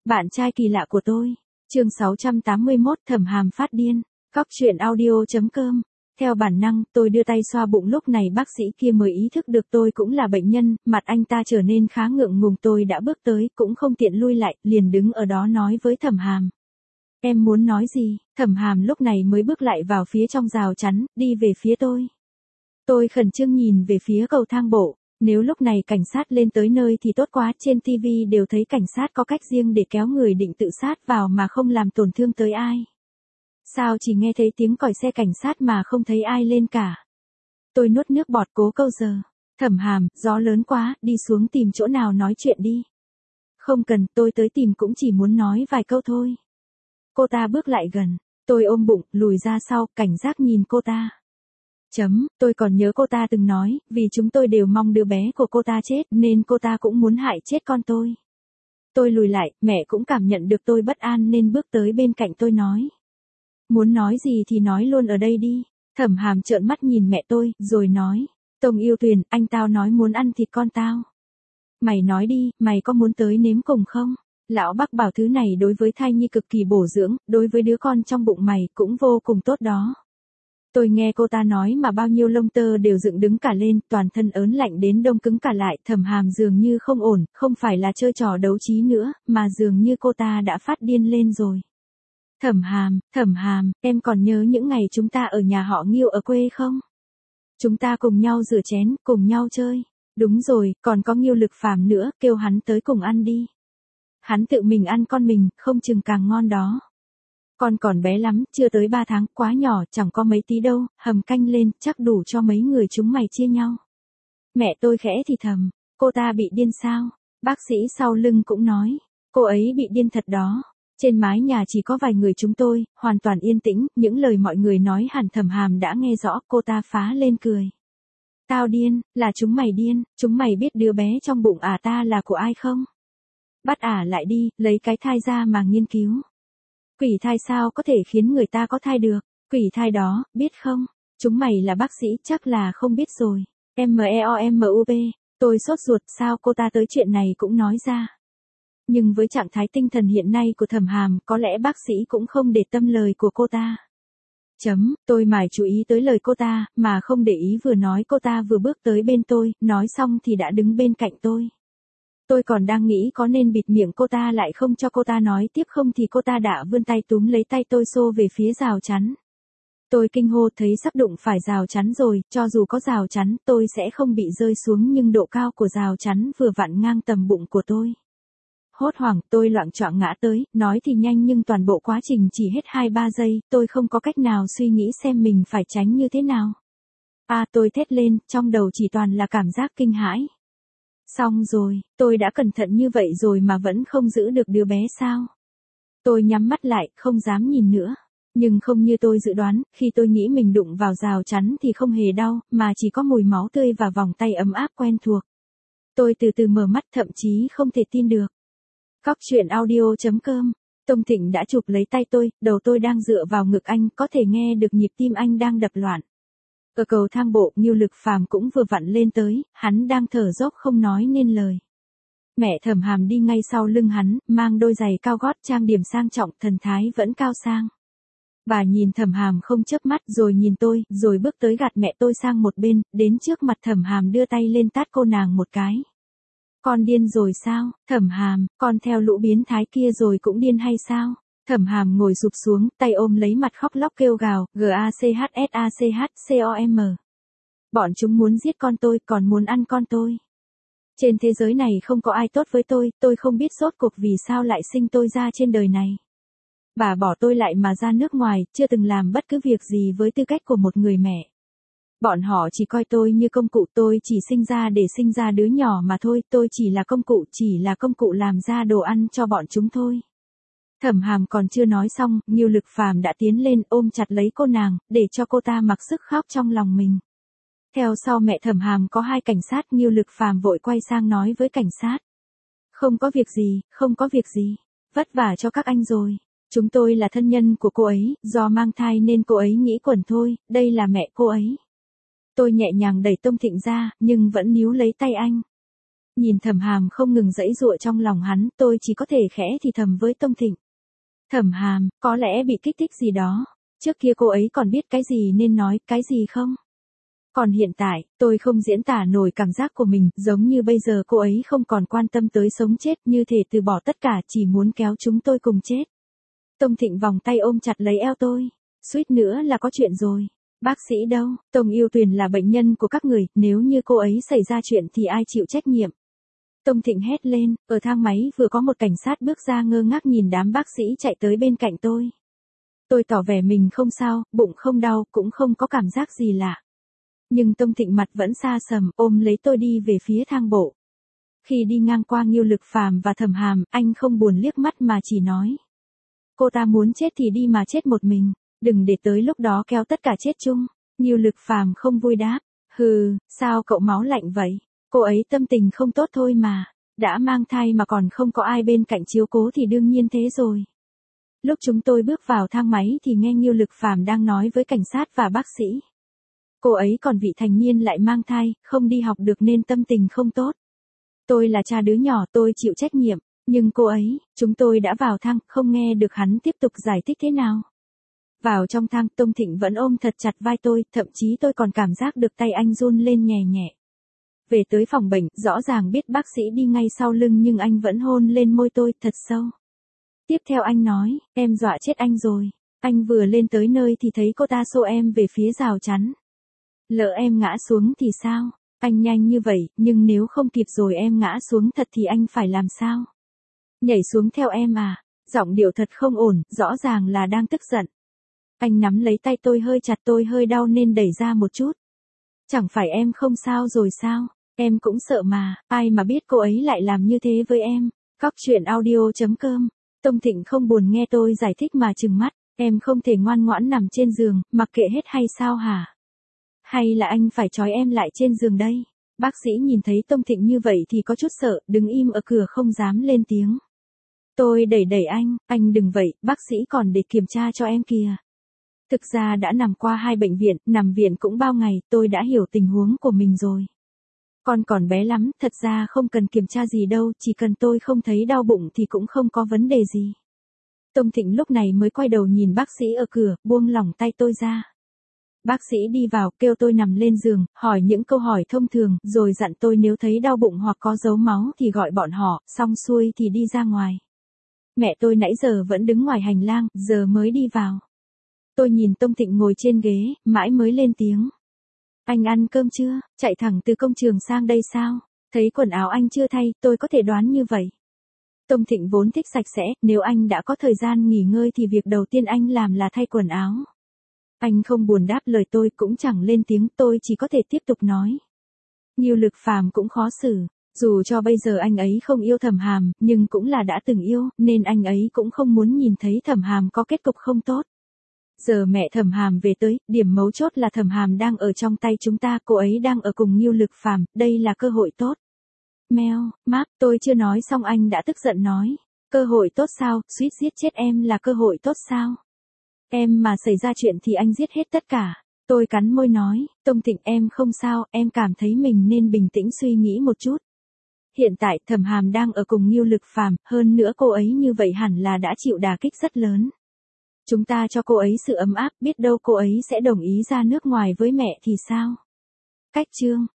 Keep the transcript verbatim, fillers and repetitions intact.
Bạn trai kỳ lạ của tôi. Chương sáu trăm tám mươi mốt Thẩm Hàm phát điên. Cóc truyện audio chấm com. Theo bản năng, tôi đưa tay xoa bụng, lúc này bác sĩ kia mới ý thức được tôi cũng là bệnh nhân, mặt anh ta trở nên khá ngượng ngùng. Tôi đã bước tới, cũng không tiện lui lại, liền đứng ở đó nói với Thẩm Hàm. Em muốn nói gì? Thẩm Hàm lúc này mới bước lại vào phía trong rào chắn, đi về phía tôi. Tôi khẩn trương nhìn về phía cầu thang bộ. Nếu lúc này cảnh sát lên tới nơi thì tốt quá, trên ti vi đều thấy cảnh sát có cách riêng để kéo người định tự sát vào mà không làm tổn thương tới ai. Sao chỉ nghe thấy tiếng còi xe cảnh sát mà không thấy ai lên cả? Tôi nuốt nước bọt cố câu giờ. Thẩm Hàm, gió lớn quá, đi xuống tìm chỗ nào nói chuyện đi. Không cần, tôi tới tìm cũng chỉ muốn nói vài câu thôi. Cô ta bước lại gần, tôi ôm bụng, lùi ra sau, cảnh giác nhìn cô ta. Chấm, tôi còn nhớ cô ta từng nói, vì chúng tôi đều mong đứa bé của cô ta chết nên cô ta cũng muốn hại chết con tôi. Tôi lùi lại, mẹ cũng cảm nhận được tôi bất an nên bước tới bên cạnh tôi nói. Muốn nói gì thì nói luôn ở đây đi. Thẩm Hàm trợn mắt nhìn mẹ tôi, rồi nói. Tông Yêu Tuyền, anh tao nói muốn ăn thịt con tao. Mày nói đi, mày có muốn tới nếm cùng không? Lão bác bảo thứ này đối với thai nhi cực kỳ bổ dưỡng, đối với đứa con trong bụng mày cũng vô cùng tốt đó. Tôi nghe cô ta nói mà bao nhiêu lông tơ đều dựng đứng cả lên, toàn thân ớn lạnh đến đông cứng cả lại. Thẩm Hàm dường như không ổn, không phải là chơi trò đấu trí nữa, mà dường như cô ta đã phát điên lên rồi. Thẩm Hàm, Thẩm Hàm, em còn nhớ những ngày chúng ta ở nhà họ Nghiêu ở quê không? Chúng ta cùng nhau rửa chén, cùng nhau chơi. Đúng rồi, còn có Nghiêu Lực Phàm nữa, kêu hắn tới cùng ăn đi. Hắn tự mình ăn con mình, không chừng càng ngon đó. Con còn bé lắm, chưa tới ba tháng, quá nhỏ, chẳng có mấy tí đâu, hầm canh lên, chắc đủ cho mấy người chúng mày chia nhau. Mẹ tôi khẽ thì thầm, cô ta bị điên sao? Bác sĩ sau lưng cũng nói, cô ấy bị điên thật đó. Trên mái nhà chỉ có vài người chúng tôi, hoàn toàn yên tĩnh, những lời mọi người nói hẳn Thẩm Hàm đã nghe rõ, cô ta phá lên cười. Tao điên, là chúng mày điên, chúng mày biết đứa bé trong bụng ả ta là của ai không? Bắt ả lại đi, lấy cái thai ra mà nghiên cứu. Quỷ thai sao có thể khiến người ta có thai được? Quỷ thai đó, biết không? Chúng mày là bác sĩ, chắc là không biết rồi. M E O M U B, tôi sốt ruột, sao cô ta tới chuyện này cũng nói ra. Nhưng với trạng thái tinh thần hiện nay của Thẩm Hàm, có lẽ bác sĩ cũng không để tâm lời của cô ta. Chấm, tôi mải chú ý tới lời cô ta, mà không để ý vừa nói cô ta vừa bước tới bên tôi, nói xong thì đã đứng bên cạnh tôi. Tôi còn đang nghĩ có nên bịt miệng cô ta lại không cho cô ta nói tiếp không thì cô ta đã vươn tay túm lấy tay tôi xô về phía rào chắn. Tôi kinh hô thấy sắp đụng phải rào chắn rồi, cho dù có rào chắn tôi sẽ không bị rơi xuống nhưng độ cao của rào chắn vừa vặn ngang tầm bụng của tôi. Hốt hoảng tôi loạng choạng ngã tới, nói thì nhanh nhưng toàn bộ quá trình chỉ hết hai ba giây, tôi không có cách nào suy nghĩ xem mình phải tránh như thế nào. À tôi thét lên, trong đầu chỉ toàn là cảm giác kinh hãi. Xong rồi, tôi đã cẩn thận như vậy rồi mà vẫn không giữ được đứa bé sao? Tôi nhắm mắt lại, không dám nhìn nữa. Nhưng không như tôi dự đoán, khi tôi nghĩ mình đụng vào rào chắn thì không hề đau, mà chỉ có mùi máu tươi và vòng tay ấm áp quen thuộc. Tôi từ từ mở mắt thậm chí không thể tin được. Cóc truyện audio chấm com. Tông Thịnh đã chụp lấy tay tôi, đầu tôi đang dựa vào ngực anh, có thể nghe được nhịp tim anh đang đập loạn. Ở cầu thang bộ, Nghiêu Lực Phàm cũng vừa vặn lên tới, hắn đang thở dốc không nói nên lời. Mẹ Thẩm Hàm đi ngay sau lưng hắn, mang đôi giày cao gót trang điểm sang trọng, thần thái vẫn cao sang. Bà nhìn Thẩm Hàm không chớp mắt rồi nhìn tôi, rồi bước tới gạt mẹ tôi sang một bên, đến trước mặt Thẩm Hàm đưa tay lên tát cô nàng một cái. Con điên rồi sao? Thẩm Hàm, con theo lũ biến thái kia rồi cũng điên hay sao? Thẩm Hàm ngồi sụp xuống, tay ôm lấy mặt khóc lóc kêu gào, G A C H S A C H C O M. Bọn chúng muốn giết con tôi, còn muốn ăn con tôi. Trên thế giới này không có ai tốt với tôi, tôi không biết rốt cuộc vì sao lại sinh tôi ra trên đời này. Bà bỏ tôi lại mà ra nước ngoài, chưa từng làm bất cứ việc gì với tư cách của một người mẹ. Bọn họ chỉ coi tôi như công cụ, tôi chỉ sinh ra để sinh ra đứa nhỏ mà thôi, tôi chỉ là công cụ, chỉ là công cụ làm ra đồ ăn cho bọn chúng thôi. Thẩm Hàm còn chưa nói xong, Nghiêu Lực Phàm đã tiến lên ôm chặt lấy cô nàng, để cho cô ta mặc sức khóc trong lòng mình. Theo sau mẹ Thẩm Hàm có hai cảnh sát, Nghiêu Lực Phàm vội quay sang nói với cảnh sát. Không có việc gì, không có việc gì, vất vả cho các anh rồi. Chúng tôi là thân nhân của cô ấy, do mang thai nên cô ấy nghĩ quẩn thôi, đây là mẹ cô ấy. Tôi nhẹ nhàng đẩy Tông Thịnh ra, nhưng vẫn níu lấy tay anh. Nhìn Thẩm Hàm không ngừng giãy giụa trong lòng hắn, tôi chỉ có thể khẽ thì thầm với Tông Thịnh. Thẩm Hàm, có lẽ bị kích thích gì đó. Trước kia cô ấy còn biết cái gì nên nói, cái gì không? Còn hiện tại, tôi không diễn tả nổi cảm giác của mình, giống như bây giờ cô ấy không còn quan tâm tới sống chết, như thể từ bỏ tất cả, chỉ muốn kéo chúng tôi cùng chết. Tông Thịnh vòng tay ôm chặt lấy eo tôi. Suýt nữa là có chuyện rồi. Bác sĩ đâu? Tông Yêu Tuyền là bệnh nhân của các người, nếu như cô ấy xảy ra chuyện thì ai chịu trách nhiệm? Tông Thịnh hét lên, ở thang máy vừa có một cảnh sát bước ra ngơ ngác nhìn đám bác sĩ chạy tới bên cạnh tôi. Tôi tỏ vẻ mình không sao, bụng không đau, cũng không có cảm giác gì lạ. Nhưng Tông Thịnh mặt vẫn xa sầm, ôm lấy tôi đi về phía thang bộ. Khi đi ngang qua Ngưu Lực Phàm và Thẩm Hàm, anh không buồn liếc mắt mà chỉ nói. Cô ta muốn chết thì đi mà chết một mình, đừng để tới lúc đó kéo tất cả chết chung. Ngưu Lực Phàm không vui đáp. Hừ, sao cậu máu lạnh vậy? Cô ấy tâm tình không tốt thôi mà. Đã mang thai mà còn không có ai bên cạnh chiếu cố thì đương nhiên thế rồi. Lúc chúng tôi bước vào thang máy thì nghe Ngưu Lực Phàm đang nói với cảnh sát và bác sĩ. Cô ấy còn vị thành niên lại mang thai, không đi học được nên tâm tình không tốt. Tôi là cha đứa nhỏ, tôi chịu trách nhiệm. Nhưng cô ấy, chúng tôi đã vào thang, không nghe được hắn tiếp tục giải thích thế nào. Vào trong thang, Tông Thịnh vẫn ôm thật chặt vai tôi, thậm chí tôi còn cảm giác được tay anh run lên nhẹ nhẹ. Về tới phòng bệnh, rõ ràng biết bác sĩ đi ngay sau lưng nhưng anh vẫn hôn lên môi tôi thật sâu. Tiếp theo anh nói, em dọa chết anh rồi. Anh vừa lên tới nơi thì thấy cô ta xô em về phía rào chắn. Lỡ em ngã xuống thì sao? Anh nhanh như vậy, nhưng nếu không kịp rồi em ngã xuống thật thì anh phải làm sao? Nhảy xuống theo em à? Giọng điệu thật không ổn, rõ ràng là đang tức giận. Anh nắm lấy tay tôi hơi chặt, tôi hơi đau nên đẩy ra một chút. Chẳng phải em không sao rồi sao? Em cũng sợ mà, ai mà biết cô ấy lại làm như thế với em. Cóc truyện audio chấm com. Tông Thịnh không buồn nghe tôi giải thích mà trừng mắt. Em không thể ngoan ngoãn nằm trên giường, mặc kệ hết hay sao hả? Hay là anh phải trói em lại trên giường đây? Bác sĩ nhìn thấy Tông Thịnh như vậy thì có chút sợ, đứng im ở cửa không dám lên tiếng. Tôi đẩy đẩy anh, anh đừng vậy, bác sĩ còn để kiểm tra cho em kìa. Thực ra đã nằm qua hai bệnh viện, nằm viện cũng bao ngày, tôi đã hiểu tình huống của mình rồi. Con còn bé lắm, thật ra không cần kiểm tra gì đâu, chỉ cần tôi không thấy đau bụng thì cũng không có vấn đề gì. Tông Thịnh lúc này mới quay đầu nhìn bác sĩ ở cửa, buông lỏng tay tôi ra. Bác sĩ đi vào, kêu tôi nằm lên giường, hỏi những câu hỏi thông thường, rồi dặn tôi nếu thấy đau bụng hoặc có dấu máu thì gọi bọn họ, xong xuôi thì đi ra ngoài. Mẹ tôi nãy giờ vẫn đứng ngoài hành lang, giờ mới đi vào. Tôi nhìn Tông Thịnh ngồi trên ghế, mãi mới lên tiếng. Anh ăn cơm chưa? Chạy thẳng từ công trường sang đây sao? Thấy quần áo anh chưa thay, tôi có thể đoán như vậy. Tông Thịnh vốn thích sạch sẽ, nếu anh đã có thời gian nghỉ ngơi thì việc đầu tiên anh làm là thay quần áo. Anh không buồn đáp lời tôi, cũng chẳng lên tiếng, tôi chỉ có thể tiếp tục nói. Ngưu Lực Phàm cũng khó xử, dù cho bây giờ anh ấy không yêu Thẩm Hàm, nhưng cũng là đã từng yêu, nên anh ấy cũng không muốn nhìn thấy Thẩm Hàm có kết cục không tốt. Giờ mẹ Thẩm Hàm về tới, điểm mấu chốt là Thẩm Hàm đang ở trong tay chúng ta, cô ấy đang ở cùng Ngưu Lực Phàm, đây là cơ hội tốt. Meo, map, tôi chưa nói xong anh đã tức giận nói. Cơ hội tốt sao, suýt giết chết em là cơ hội tốt sao? Em mà xảy ra chuyện thì anh giết hết tất cả. Tôi cắn môi nói, Tông Thịnh em không sao, em cảm thấy mình nên bình tĩnh suy nghĩ một chút. Hiện tại Thẩm Hàm đang ở cùng Ngưu Lực Phàm, hơn nữa cô ấy như vậy hẳn là đã chịu đả kích rất lớn. Chúng ta cho cô ấy sự ấm áp, biết đâu cô ấy sẽ đồng ý ra nước ngoài với mẹ thì sao? Cách chương